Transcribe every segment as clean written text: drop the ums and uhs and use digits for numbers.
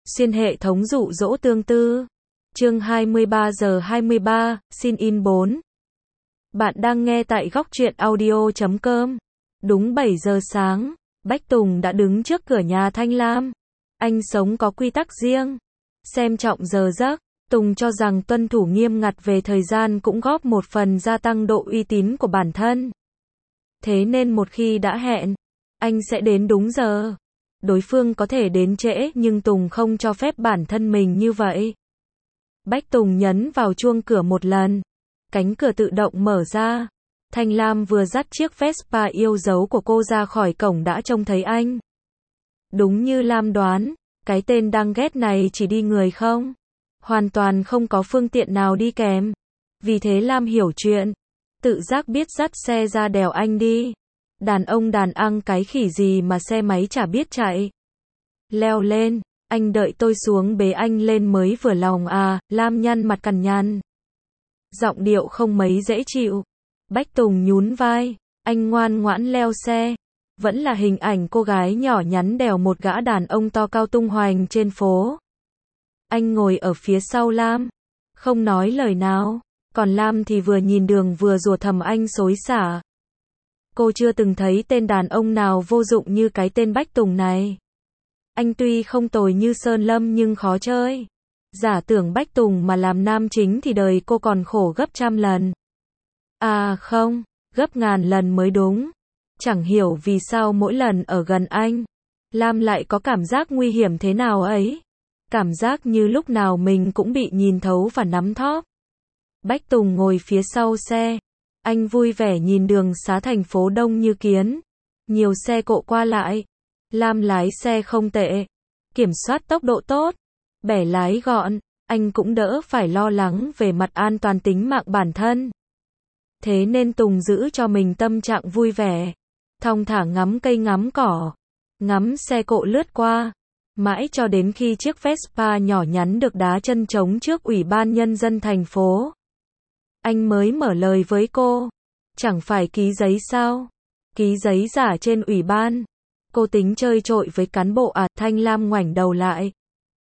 Xuyên hệ thống dụ dỗ tương tư. Chương 23 giờ 23, xin in 4. Bạn đang nghe tại góc truyện audio.com. Đúng 7 giờ sáng, Bách Tùng đã đứng trước cửa nhà Thanh Lam. Anh sống có quy tắc riêng, xem trọng giờ giấc. Tùng cho rằng tuân thủ nghiêm ngặt về thời gian cũng góp một phần gia tăng độ uy tín của bản thân. Thế nên một khi đã hẹn, anh sẽ đến đúng giờ. Đối phương có thể đến trễ nhưng Tùng không cho phép bản thân mình như vậy. Bách Tùng nhấn vào chuông cửa một lần. Cánh cửa tự động mở ra. Thanh Lam vừa dắt chiếc Vespa yêu dấu của cô ra khỏi cổng đã trông thấy anh. Đúng như Lam đoán, cái tên đang ghét này chỉ đi người không? Hoàn toàn không có phương tiện nào đi kèm. Vì thế Lam hiểu chuyện. Tự giác biết dắt xe ra đèo anh đi. Đàn ông đàn ăn cái khỉ gì mà xe máy chả biết chạy. Leo lên, anh đợi tôi xuống bế anh lên mới vừa lòng à, Lam nhăn mặt cằn nhằn. Giọng điệu không mấy dễ chịu. Bách Tùng nhún vai, anh ngoan ngoãn leo xe. Vẫn là hình ảnh cô gái nhỏ nhắn đèo một gã đàn ông to cao tung hoành trên phố. Anh ngồi ở phía sau Lam, không nói lời nào, còn Lam thì vừa nhìn đường vừa rủa thầm anh xối xả. Cô chưa từng thấy tên đàn ông nào vô dụng như cái tên Bách Tùng này. Anh tuy không tồi như Sơn Lâm nhưng khó chơi. Giả tưởng Bách Tùng mà làm nam chính thì đời cô còn khổ gấp trăm lần. À không, gấp ngàn lần mới đúng. Chẳng hiểu vì sao mỗi lần ở gần anh, Lam lại có cảm giác nguy hiểm thế nào ấy. Cảm giác như lúc nào mình cũng bị nhìn thấu và nắm thóp. Bách Tùng ngồi phía sau xe. Anh vui vẻ nhìn đường xá thành phố đông như kiến. Nhiều xe cộ qua lại. Lam lái xe không tệ. Kiểm soát tốc độ tốt. Bẻ lái gọn. Anh cũng đỡ phải lo lắng về mặt an toàn tính mạng bản thân. Thế nên Tùng giữ cho mình tâm trạng vui vẻ. Thong thả ngắm cây ngắm cỏ. Ngắm xe cộ lướt qua. Mãi cho đến khi chiếc Vespa nhỏ nhắn được đá chân trống trước Ủy ban Nhân dân thành phố. Anh mới mở lời với cô. Chẳng phải ký giấy sao? Ký giấy giả trên ủy ban. Cô tính chơi trội với cán bộ à? Thanh Lam ngoảnh đầu lại.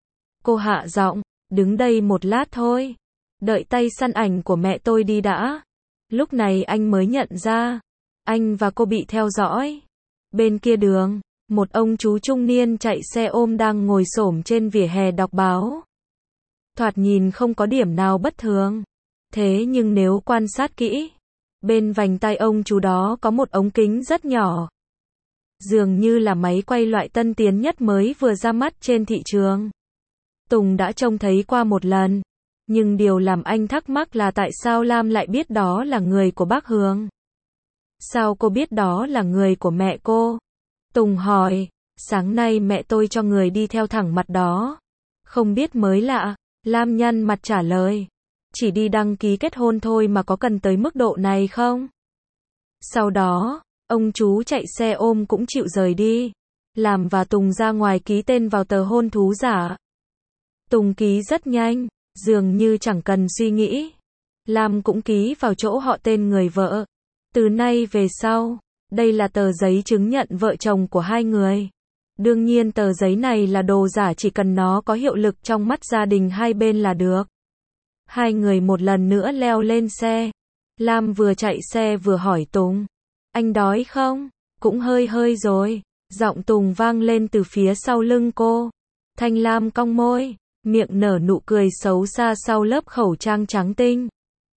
Cô hạ giọng, đứng đây một lát thôi. Đợi tay săn ảnh của mẹ tôi đi đã. Lúc này anh mới nhận ra. Anh và cô bị theo dõi. Bên kia đường, một ông chú trung niên chạy xe ôm đang ngồi xổm trên vỉa hè đọc báo. Thoạt nhìn không có điểm nào bất thường. Thế nhưng nếu quan sát kỹ, bên vành tai ông chú đó có một ống kính rất nhỏ. Dường như là máy quay loại tân tiến nhất mới vừa ra mắt trên thị trường. Tùng đã trông thấy qua một lần. Nhưng điều làm anh thắc mắc là tại sao Lam lại biết đó là người của bác Hường? Sao cô biết đó là người của mẹ cô? Tùng hỏi, sáng nay mẹ tôi cho người đi theo thẳng mặt đó. Không biết mới lạ, Lam nhăn mặt trả lời. Chỉ đi đăng ký kết hôn thôi mà có cần tới mức độ này không? Sau đó, ông chú chạy xe ôm cũng chịu rời đi. Làm và Tùng ra ngoài ký tên vào tờ hôn thú giả. Tùng ký rất nhanh, dường như chẳng cần suy nghĩ. Lam cũng ký vào chỗ họ tên người vợ. Từ nay về sau, đây là tờ giấy chứng nhận vợ chồng của hai người. Đương nhiên tờ giấy này là đồ giả, chỉ cần nó có hiệu lực trong mắt gia đình hai bên là được. Hai người một lần nữa leo lên xe. Lam vừa chạy xe vừa hỏi Tùng. Anh đói không? Cũng hơi rồi. Giọng Tùng vang lên từ phía sau lưng cô. Thanh Lam cong môi, miệng nở nụ cười xấu xa sau lớp khẩu trang trắng tinh.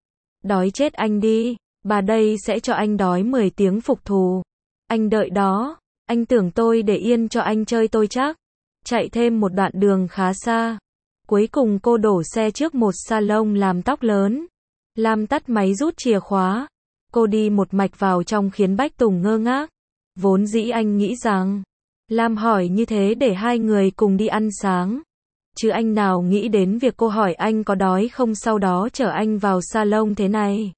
Đói chết anh đi. Bà đây sẽ cho anh đói 10 tiếng phục thù. Anh đợi đó. Anh tưởng tôi để yên cho anh chơi tôi chắc. Chạy thêm một đoạn đường khá xa. Cuối cùng cô đổ xe trước một salon làm tóc lớn. Lam tắt máy rút chìa khóa. Cô đi một mạch vào trong khiến Bách Tùng ngơ ngác. Vốn dĩ anh nghĩ rằng Lam hỏi như thế để hai người cùng đi ăn sáng. Chứ anh nào nghĩ đến việc cô hỏi anh có đói không sau đó chở anh vào salon thế này.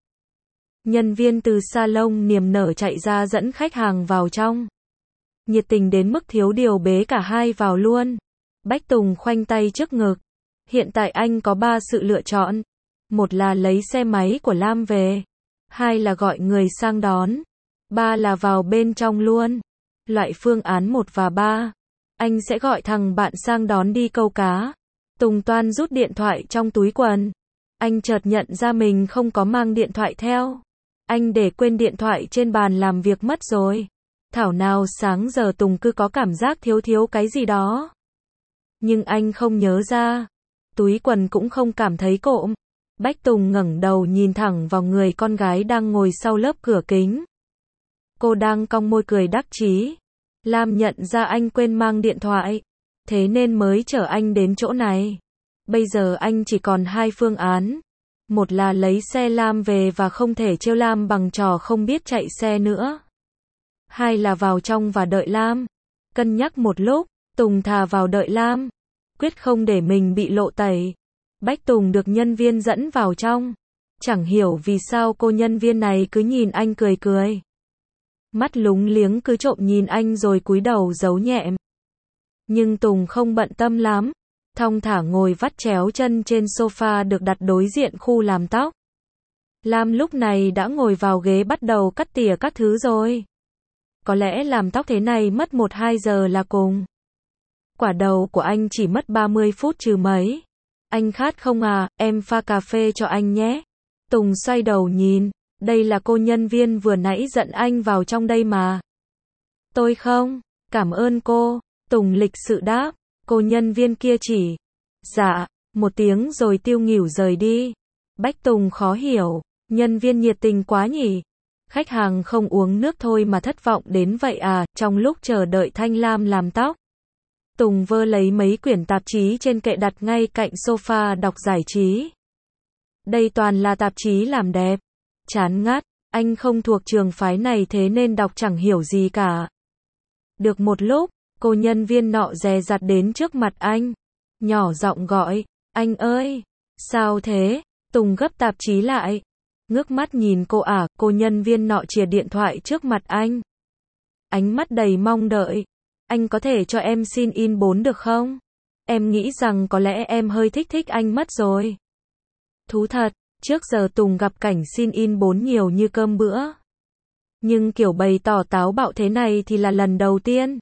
Nhân viên từ salon niềm nở chạy ra dẫn khách hàng vào trong. Nhiệt tình đến mức thiếu điều bế cả hai vào luôn. Bách Tùng khoanh tay trước ngực. Hiện tại anh có 3 sự lựa chọn. Một là lấy xe máy của Lam về. 2 là gọi người sang đón. 3 là vào bên trong luôn. Loại phương án 1 và 3. anh sẽ gọi thằng bạn sang đón đi câu cá. Tùng toan rút điện thoại trong túi quần. Anh chợt nhận ra mình không có mang điện thoại theo. Anh để quên điện thoại trên bàn làm việc mất rồi. Thảo nào sáng giờ Tùng cứ có cảm giác thiếu thiếu cái gì đó. Nhưng anh không nhớ ra. Túi quần cũng không cảm thấy cộm. Bách Tùng ngẩng đầu nhìn thẳng vào người con gái đang ngồi sau lớp cửa kính. Cô đang cong môi cười đắc chí. Lam nhận ra anh quên mang điện thoại. Thế nên mới chở anh đến chỗ này. Bây giờ anh chỉ còn hai phương án. Một là lấy xe Lam về và không thể trêu Lam bằng trò không biết chạy xe nữa. Hai là vào trong và đợi Lam. Cân nhắc một lúc, Tùng thà vào đợi Lam. Quyết không để mình bị lộ tẩy. Bách Tùng được nhân viên dẫn vào trong. Chẳng hiểu vì sao cô nhân viên này cứ nhìn anh cười cười. Mắt lúng liếng cứ trộm nhìn anh rồi cúi đầu giấu nhẹm. Nhưng Tùng không bận tâm lắm. Thong thả ngồi vắt chéo chân trên sofa được đặt đối diện khu làm tóc. Lam lúc này đã ngồi vào ghế bắt đầu cắt tỉa các thứ rồi. Có lẽ làm tóc thế này mất 1-2 giờ là cùng. Quả đầu của anh chỉ mất 30 phút trừ mấy. Anh khát không à, em pha cà phê cho anh nhé. Tùng xoay đầu nhìn, đây là cô nhân viên vừa nãy dẫn anh vào trong đây mà. Tôi không, cảm ơn cô, Tùng lịch sự đáp. Cô nhân viên kia chỉ, dạ, một tiếng rồi tiêu nghỉu rời đi. Bách Tùng khó hiểu, nhân viên nhiệt tình quá nhỉ. Khách hàng không uống nước thôi mà thất vọng đến vậy à. Trong lúc chờ đợi Thanh Lam làm tóc, Tùng vơ lấy mấy quyển tạp chí trên kệ đặt ngay cạnh sofa đọc giải trí. Đây toàn là tạp chí làm đẹp. Chán ngắt, anh không thuộc trường phái này thế nên đọc chẳng hiểu gì cả. Được một lúc, cô nhân viên nọ dè dặt đến trước mặt anh. Nhỏ giọng gọi, anh ơi, sao thế? Tùng gấp tạp chí lại. Ngước mắt nhìn cô cô nhân viên nọ chìa điện thoại trước mặt anh. Ánh mắt đầy mong đợi. Anh có thể cho em xin in 4 được không? Em nghĩ rằng có lẽ em hơi thích anh mất rồi. Thú thật, trước giờ Tùng gặp cảnh xin in 4 nhiều như cơm bữa. Nhưng kiểu bày tỏ táo bạo thế này thì là lần đầu tiên.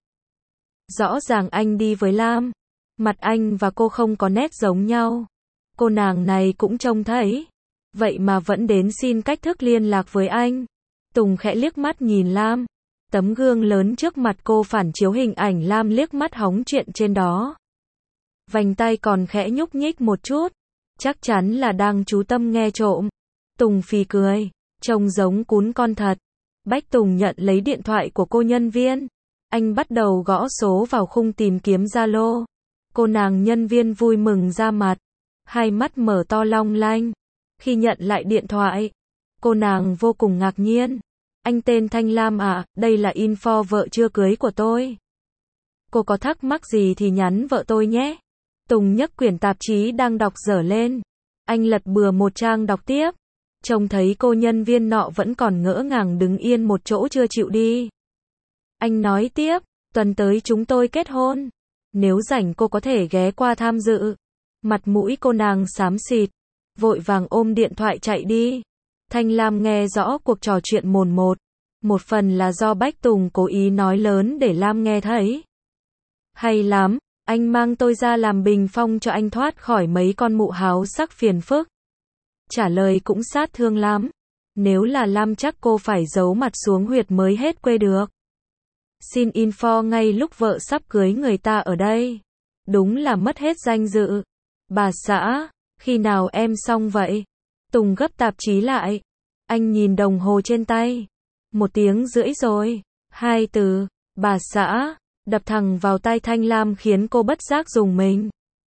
Rõ ràng anh đi với Lam. Mặt anh và cô không có nét giống nhau. Cô nàng này cũng trông thấy. Vậy mà vẫn đến xin cách thức liên lạc với anh. Tùng khẽ liếc mắt nhìn Lam. Tấm gương lớn trước mặt cô phản chiếu hình ảnh Lam liếc mắt hóng chuyện trên đó. Vành tay còn khẽ nhúc nhích một chút. Chắc chắn là đang chú tâm nghe trộm. Tùng phì cười. Trông giống cún con thật. Bách Tùng nhận lấy điện thoại của cô nhân viên. Anh bắt đầu gõ số vào khung tìm kiếm Zalo. Cô nàng nhân viên vui mừng ra mặt. Hai mắt mở to long lanh. Khi nhận lại điện thoại, cô nàng vô cùng ngạc nhiên. Anh tên Thanh Lam à, đây là info vợ chưa cưới của tôi. Cô có thắc mắc gì thì nhắn vợ tôi nhé. Tùng nhấc quyển tạp chí đang đọc dở lên. Anh lật bừa một trang đọc tiếp. Trông thấy cô nhân viên nọ vẫn còn ngỡ ngàng đứng yên một chỗ chưa chịu đi. Anh nói tiếp, tuần tới chúng tôi kết hôn. Nếu rảnh cô có thể ghé qua tham dự. Mặt mũi cô nàng xám xịt. Vội vàng ôm điện thoại chạy đi. Thanh Lam nghe rõ cuộc trò chuyện mồn một. Một phần là do Bách Tùng cố ý nói lớn để Lam nghe thấy. Hay lắm, anh mang tôi ra làm bình phong cho anh thoát khỏi mấy con mụ háo sắc phiền phức. Trả lời cũng sát thương lắm. Nếu là Lam chắc cô phải giấu mặt xuống huyệt mới hết quê được. Xin info ngay lúc vợ sắp cưới người ta ở đây. Đúng là mất hết danh dự. Bà xã, khi nào em xong vậy? Tùng gấp tạp chí lại. Anh nhìn đồng hồ trên tay. 1 tiếng rưỡi rồi. 2 từ, bà xã, đập thẳng vào tai Thanh Lam khiến cô bất giác rùng mình.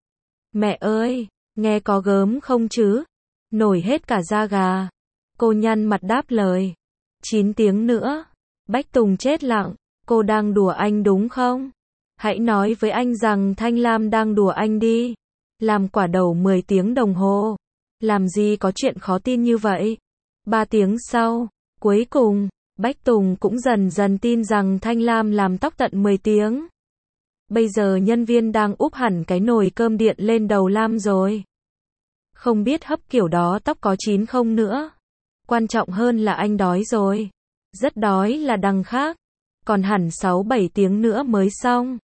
Mẹ ơi, nghe có gớm không chứ? Nổi hết cả da gà. Cô nhăn mặt đáp lời. 9 tiếng nữa. Bách Tùng chết lặng. Cô đang đùa anh đúng không? Hãy nói với anh rằng Thanh Lam đang đùa anh đi. Làm quả đầu 10 tiếng đồng hồ. Làm gì có chuyện khó tin như vậy? 3 tiếng sau, cuối cùng, Bách Tùng cũng dần dần tin rằng Thanh Lam làm tóc tận 10 tiếng. Bây giờ nhân viên đang úp hẳn cái nồi cơm điện lên đầu Lam rồi. Không biết hấp kiểu đó tóc có chín không nữa. Quan trọng hơn là anh đói rồi. Rất đói là đằng khác. Còn hẳn 6-7 tiếng nữa mới xong.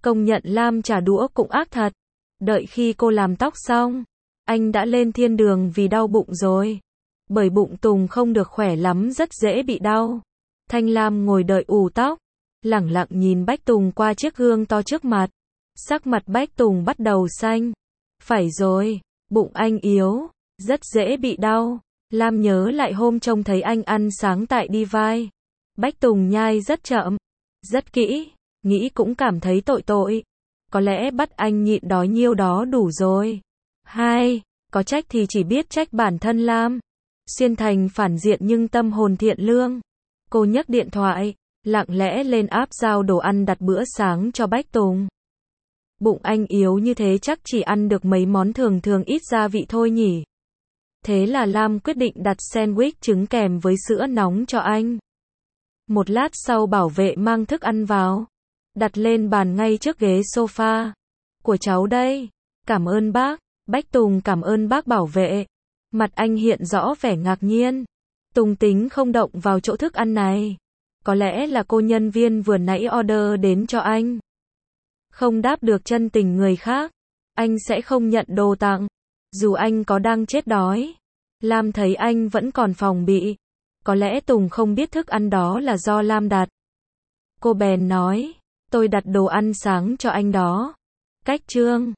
Công nhận Lam trả đũa cũng ác thật. Đợi khi cô làm tóc xong, anh đã lên thiên đường vì đau bụng rồi. Bởi bụng Tùng không được khỏe lắm, rất dễ bị đau. Thanh Lam ngồi đợi ủ tóc, lẳng lặng nhìn Bách Tùng qua chiếc gương to trước mặt. Sắc mặt Bách Tùng bắt đầu xanh. Phải rồi, bụng anh yếu, rất dễ bị đau. Lam nhớ lại hôm trông thấy anh ăn sáng tại Divide. Bách Tùng nhai rất chậm, rất kỹ, nghĩ cũng cảm thấy tội tội. Có lẽ bắt anh nhịn đói nhiêu đó đủ rồi. Hai, có trách thì chỉ biết trách bản thân Lam. Xuyên Thành phản diện nhưng tâm hồn thiện lương. Cô nhấc điện thoại, lặng lẽ lên app giao đồ ăn đặt bữa sáng cho Bách Tùng. Bụng anh yếu như thế chắc chỉ ăn được mấy món thường thường ít gia vị thôi nhỉ. Thế là Lam quyết định đặt sandwich trứng kèm với sữa nóng cho anh. Một lát sau bảo vệ mang thức ăn vào, đặt lên bàn ngay trước ghế sofa. Của cháu đây. Cảm ơn bác. Bách Tùng cảm ơn bác bảo vệ. Mặt anh hiện rõ vẻ ngạc nhiên. Tùng tính không động vào chỗ thức ăn này. Có lẽ là cô nhân viên vừa nãy order đến cho anh. Không đáp được chân tình người khác, anh sẽ không nhận đồ tặng. Dù anh có đang chết đói. Lam thấy anh vẫn còn phòng bị. Có lẽ Tùng không biết thức ăn đó là do Lam đặt. Cô bèn nói, tôi đặt đồ ăn sáng cho anh đó. Cách trương.